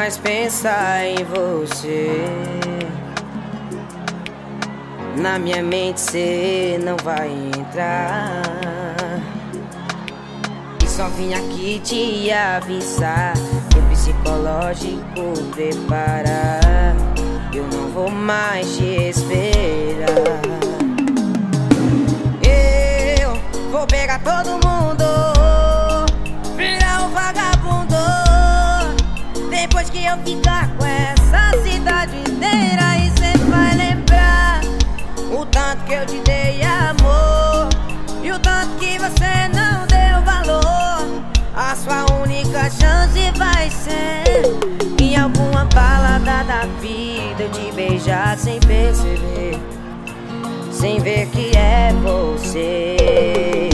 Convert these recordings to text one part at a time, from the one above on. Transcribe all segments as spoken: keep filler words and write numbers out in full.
mais pensar em você. Na minha mente cê não vai entrar. E só vim aqui te avisar que o psicológico preparar. Eu não vou mais te esperar. Eu vou pegar todo mundo, virar um vagabundo. Depois que eu ficar com essa cidade inteira, e cê vai lembrar o tanto que eu te dei amor e o tanto que você não deu valor. A sua única chance vai ser em alguma balada da vida eu te beijar sem perceber, sem ver que é você.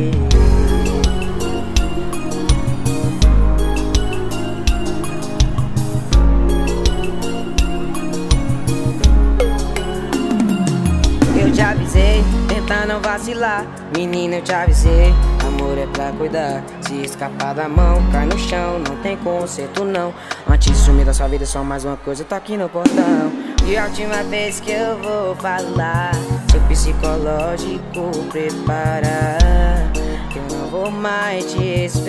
Eu te avisei, tenta não vacilar. Menina, eu te avisei, amor é pra cuidar. Se escapar da mão, cai no chão, não tem conserto não. Antes de sumir da sua vida, só mais uma coisa, eu tô aqui no portão. E a última vez que eu vou falar, seu psicológico preparar, que eu não vou mais te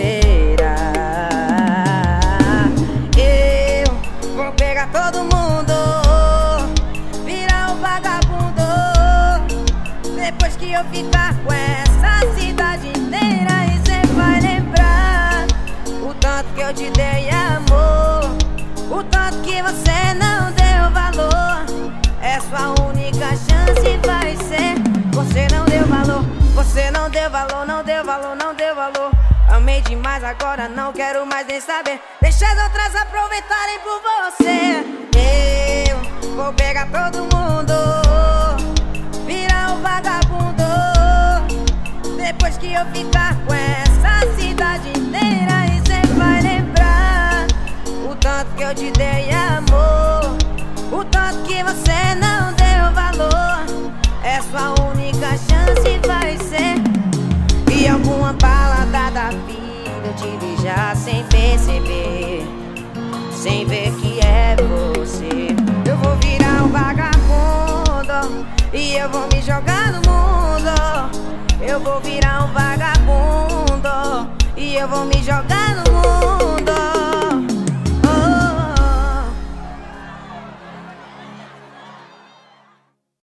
esperar. Eu vou pegar todo mundo, virar um vagabundo. Depois que eu ficar com essa cidade inteira, e cê vai lembrar o tanto que eu te dei amor, o tanto que você não deu valor. É sua única chance vai ser. Você não deu valor, você não deu valor, não deu valor, não deu valor. Amei demais, agora não quero mais nem saber. Deixa as outras aproveitarem por você. Eu vou pegar todo mundo, virar um vagabundo. Depois que eu ficar com essa cidade inteira, e cê vai lembrar o tanto que eu te dei amor, o tanto que você não deu valor. É sua única chance vai ser em alguma balada da vida eu te beijar sem perceber, sem ver que é você. Eu vou virar um vagabundo e eu vou me jogar no mundo. Eu vou virar um vagabundo e eu vou me jogar